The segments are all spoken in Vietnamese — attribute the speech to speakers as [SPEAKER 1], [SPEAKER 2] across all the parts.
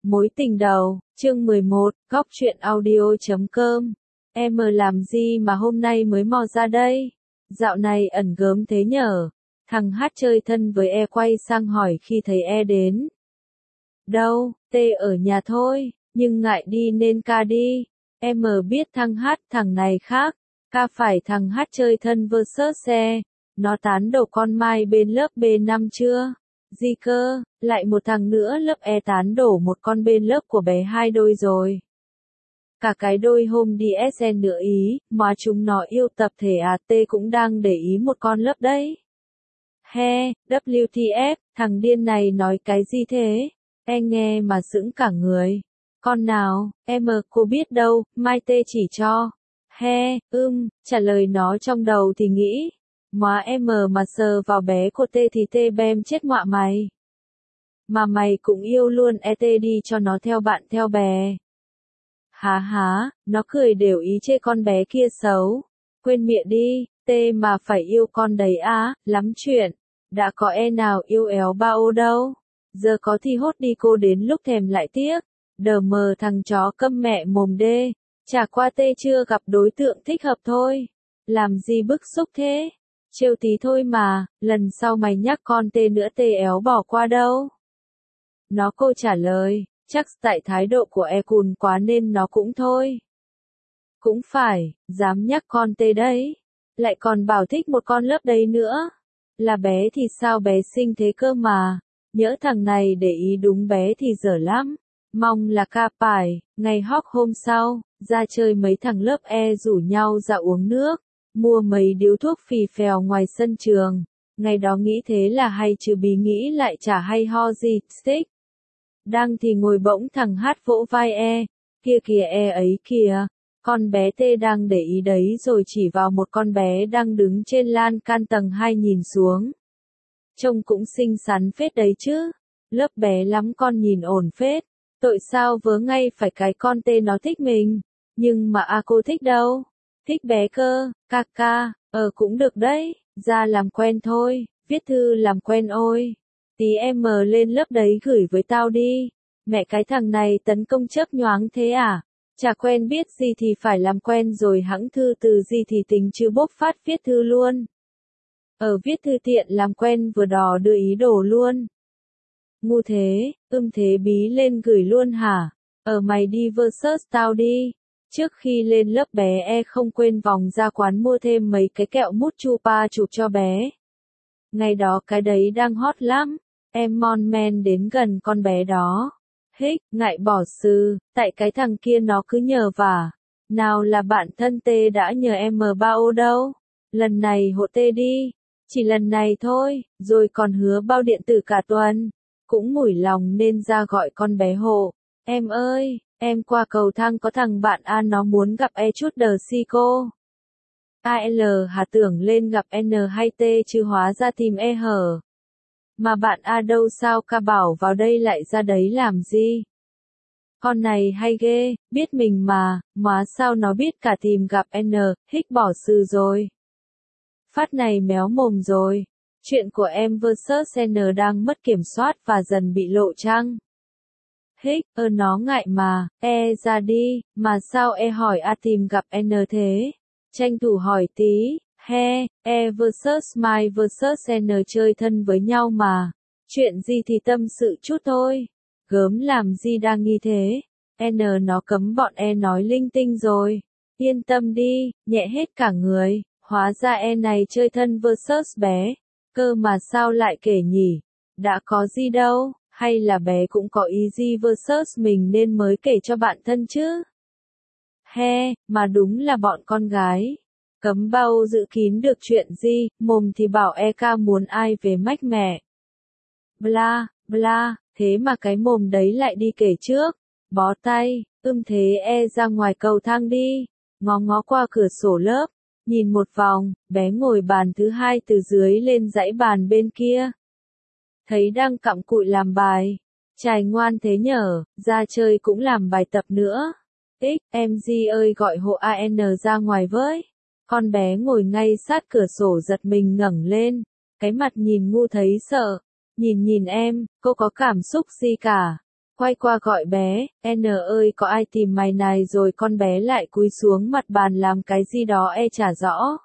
[SPEAKER 1] Mối tình đầu, chương 11, góc truyện audio.com. Em làm gì mà hôm nay mới mò ra đây? Dạo này ẩn gớm thế nhở? Thằng hát chơi thân với e quay sang hỏi khi thấy e đến. Đâu, tê ở nhà thôi, nhưng ngại đi nên ca đi. Em biết thằng hát thằng này khác, ca phải thằng hát chơi thân versus xe. Nó tán đầu con Mai bên lớp B5 chưa? Gì cơ, lại một thằng nữa lớp E tán đổ một con bên lớp của bé hai đôi rồi. Cả cái đôi hôm đi SN nữa ý, mà chúng nó yêu tập thể T cũng đang để ý một con lớp đấy. He, WTF, thằng điên này nói cái gì thế? E nghe mà sững cả người. Con nào, em cô biết đâu, Mai Tê chỉ cho. He, trả lời nó trong đầu thì nghĩ. Má em mà sờ vào bé của tê thì tê bem chết ngọa mày. Mà mày cũng yêu luôn tê đi cho nó theo bạn theo bè. Há, nó cười đều ý chê con bé kia xấu. Quên miệng đi, tê mà phải yêu con đấy á, lắm chuyện. Đã có nào yêu éo bao đâu. Giờ có thì hốt đi cô đến lúc thèm lại tiếc. Đờ mờ thằng chó câm mẹ mồm đê. Chả qua tê chưa gặp đối tượng thích hợp thôi. Làm gì bức xúc thế? Trêu tí thôi mà, lần sau mày nhắc con tê nữa tê éo bỏ qua đâu. Nó cô trả lời, chắc tại thái độ của e cùn quá nên nó cũng thôi. Cũng phải, dám nhắc con tê đấy. Lại còn bảo thích một con lớp đấy nữa. Là bé thì sao bé xinh thế cơ mà. Nhỡ thằng này để ý đúng bé thì dở lắm. Mong là ca phải, ngày hóc hôm sau, ra chơi mấy thằng lớp E rủ nhau ra uống nước. Mua mấy điếu thuốc phì phèo ngoài sân trường. Ngày đó nghĩ thế là hay chứ bí nghĩ lại chả hay ho gì, stick. Đang thì ngồi bỗng thằng hát vỗ vai e. Kia kìa e ấy kìa. Con bé tê đang để ý đấy rồi chỉ vào một con bé đang đứng trên lan can tầng 2 nhìn xuống. Trông cũng xinh xắn phết đấy chứ. Lớp bé lắm con nhìn ổn phết. Tội sao vớ ngay phải cái con tê nó thích mình. Nhưng mà cô thích đâu. Thích bé cơ, ca, cũng được đấy, ra làm quen thôi, viết thư làm quen ôi. Tí em lên lớp đấy gửi với tao đi. Mẹ cái thằng này tấn công chớp nhoáng thế à? Chả quen biết gì thì phải làm quen rồi hẵng thư từ gì thì tính chứ bốc phát viết thư luôn. Viết thư tiện làm quen vừa đò đưa ý đồ luôn. Ngu thế, thế bí lên gửi luôn hả? Mày đi versus tao đi. Trước khi lên lớp bé E không quên vòng ra quán mua thêm mấy cái kẹo mút chupa chụp cho bé. Ngày đó cái đấy đang hot lắm. Em mon men đến gần con bé đó. Hích, ngại bỏ sư, tại cái thằng kia nó cứ nhờ vả. Nào là bạn thân tê đã nhờ em bao đâu. Lần này hộ tê đi. Chỉ lần này thôi, rồi còn hứa bao điện tử cả tuần. Cũng mủi lòng nên ra gọi con bé hộ. Em ơi. Em qua cầu thang có thằng bạn A nó muốn gặp E chút đờ si cô. AL hà tưởng lên gặp N hay T chứ hóa ra tìm E hở. Mà bạn A đâu sao ca bảo vào đây lại ra đấy làm gì? Con này hay ghê, biết mình mà sao nó biết cả tìm gặp N, hích bỏ sư rồi. Phát này méo mồm rồi. Chuyện của em versus N đang mất kiểm soát và dần bị lộ trăng. Hích, nó ngại mà, E ra đi, mà sao E hỏi A tìm gặp N thế? Tranh thủ hỏi tí, E versus Mai versus N chơi thân với nhau mà. Chuyện gì thì tâm sự chút thôi. Gớm làm gì đang nghi thế? N nó cấm bọn E nói linh tinh rồi. Yên tâm đi, nhẹ hết cả người. Hóa ra E này chơi thân versus bé. Cơ mà sao lại kể nhỉ? Đã có gì đâu. Hay là bé cũng có ý gì versus mình nên mới kể cho bạn thân chứ? Mà đúng là bọn con gái. Cấm bao giữ kín được chuyện gì, mồm thì bảo ca muốn ai về mách mẹ. Bla, thế mà cái mồm đấy lại đi kể trước. Bó tay, thế ra ngoài cầu thang đi. Ngó qua cửa sổ lớp. Nhìn một vòng, bé ngồi bàn thứ 2 từ dưới lên dãy bàn bên kia. Thấy đang cặm cụi làm bài. Trai ngoan thế nhở, ra chơi cũng làm bài tập nữa. Em Di ơi gọi hộ AN ra ngoài với. Con bé ngồi ngay sát cửa sổ giật mình ngẩng lên. Cái mặt nhìn ngu thấy sợ. Nhìn em, cô có cảm xúc gì cả. Quay qua gọi bé, N ơi có ai tìm mày này rồi con bé lại cúi xuống mặt bàn làm cái gì đó chả rõ.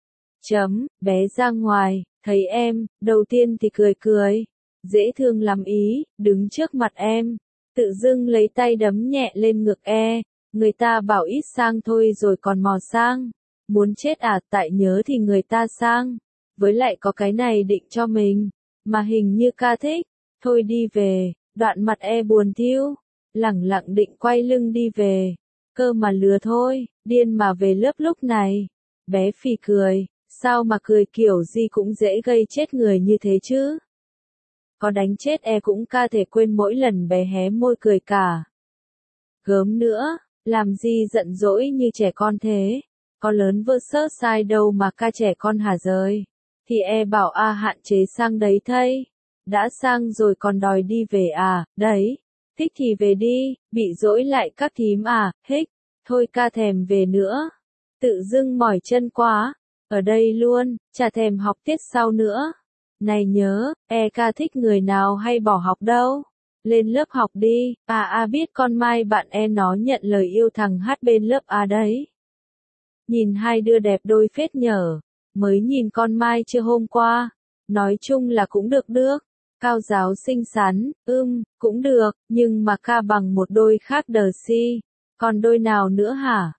[SPEAKER 1] Bé ra ngoài, thấy em, đầu tiên thì cười cười. Dễ thương lắm ý, đứng trước mặt em. Tự dưng lấy tay đấm nhẹ lên ngực người ta bảo ít sang thôi rồi còn mò sang. Muốn chết à, tại nhớ thì người ta sang. Với lại có cái này định cho mình, mà hình như ca thích. Thôi đi về, đoạn mặt buồn thiu. Lẳng lặng định quay lưng đi về. Cơ mà lừa thôi, điên mà về lớp lúc này. Bé phì cười, sao mà cười kiểu gì cũng dễ gây chết người như thế chứ. Có đánh chết cũng ca thể quên mỗi lần bé hé môi cười cả. Gớm nữa, làm gì giận dỗi như trẻ con thế. Có lớn vơ sơ sai đâu mà ca trẻ con hả rời. Thì bảo hạn chế sang đấy thây. Đã sang rồi còn đòi đi về à, đấy. Thích thì về đi, bị dỗi lại các thím à, hích. Thôi ca thèm về nữa. Tự dưng mỏi chân quá. Ở đây luôn, chả thèm học tiết sau nữa. Này nhớ, ca thích người nào hay bỏ học đâu. Lên lớp học đi, biết con mai bạn nó nhận lời yêu thằng hát bên lớp đấy. Nhìn hai đứa đẹp đôi phết nhở, mới nhìn con mai chưa hôm qua. Nói chung là cũng được. Cao giáo xinh xắn, cũng được, nhưng mà ca bằng một đôi khác đờ si. Còn đôi nào nữa hả?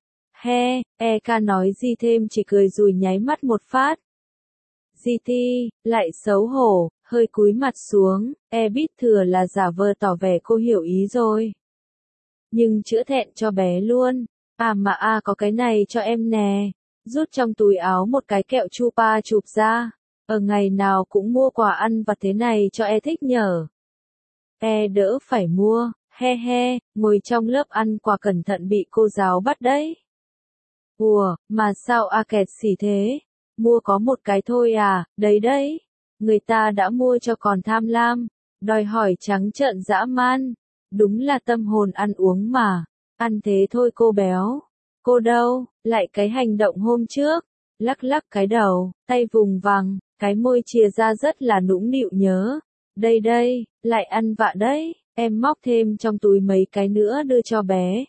[SPEAKER 1] Ca nói gì thêm chỉ cười rùi nháy mắt một phát. Ti, lại xấu hổ, hơi cúi mặt xuống, biết thừa là giả vờ tỏ vẻ cô hiểu ý rồi. Nhưng chữa thẹn cho bé luôn, có cái này cho em nè, rút trong túi áo một cái kẹo chupa chụp ra, ở ngày nào cũng mua quà ăn vặt thế này cho thích nhở. Đỡ phải mua, ngồi trong lớp ăn quà cẩn thận bị cô giáo bắt đấy. Ủa, mà sao kẹt xỉ thế? Mua có một cái thôi à, đấy. Người ta đã mua cho còn tham lam, đòi hỏi trắng trợn dã man. Đúng là tâm hồn ăn uống mà, ăn thế thôi cô béo. Cô đâu, lại cái hành động hôm trước, lắc lắc cái đầu, tay vùng vằng, cái môi chìa ra rất là nũng nịu nhớ. Đây, lại ăn vạ đấy, em móc thêm trong túi mấy cái nữa đưa cho bé.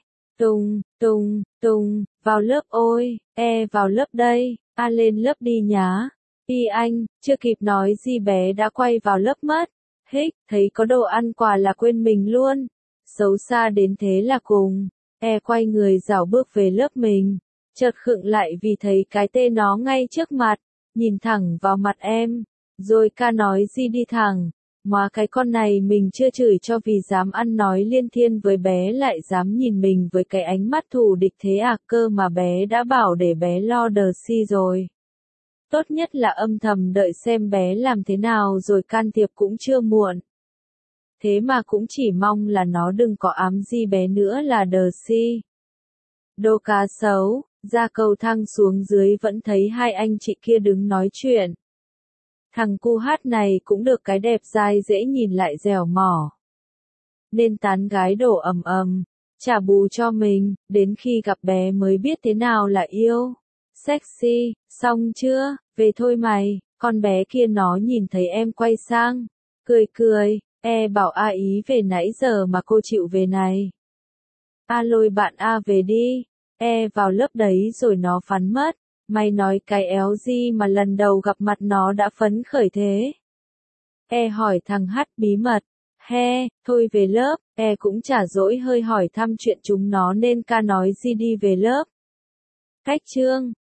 [SPEAKER 1] Tung, vào lớp ôi, vào lớp đây, lên lớp đi nhá. Anh, chưa kịp nói gì bé đã quay vào lớp mất. Hích, thấy có đồ ăn quà là quên mình luôn. Xấu xa đến thế là cùng. Quay người rảo bước về lớp mình. Chợt khựng lại vì thấy cái tên nó ngay trước mặt. Nhìn thẳng vào mặt em. Rồi ca nói gì đi thẳng. Mà cái con này mình chưa chửi cho vì dám ăn nói liên thiên với bé lại dám nhìn mình với cái ánh mắt thù địch thế cơ mà bé đã bảo để bé lo đờ si rồi. Tốt nhất là âm thầm đợi xem bé làm thế nào rồi can thiệp cũng chưa muộn. Thế mà cũng chỉ mong là nó đừng có ám gì bé nữa là đờ si. Đồ cá sấu, ra cầu thang xuống dưới vẫn thấy hai anh chị kia đứng nói chuyện. Thằng cu hát này cũng được cái đẹp dai dễ nhìn lại dẻo mỏ. Nên tán gái đổ ầm, trả bù cho mình, đến khi gặp bé mới biết thế nào là yêu. Sexy, xong chưa, về thôi mày, con bé kia nó nhìn thấy em quay sang. Cười, bảo ý về nãy giờ mà cô chịu về này. Lôi bạn về đi, vào lớp đấy rồi nó phắn mất. Mày nói cái éo gì mà lần đầu gặp mặt nó đã phấn khởi thế? Hỏi thằng hát bí mật. Thôi về lớp, cũng chả dỗi hơi hỏi thăm chuyện chúng nó nên ca nói gì đi về lớp. Cách chương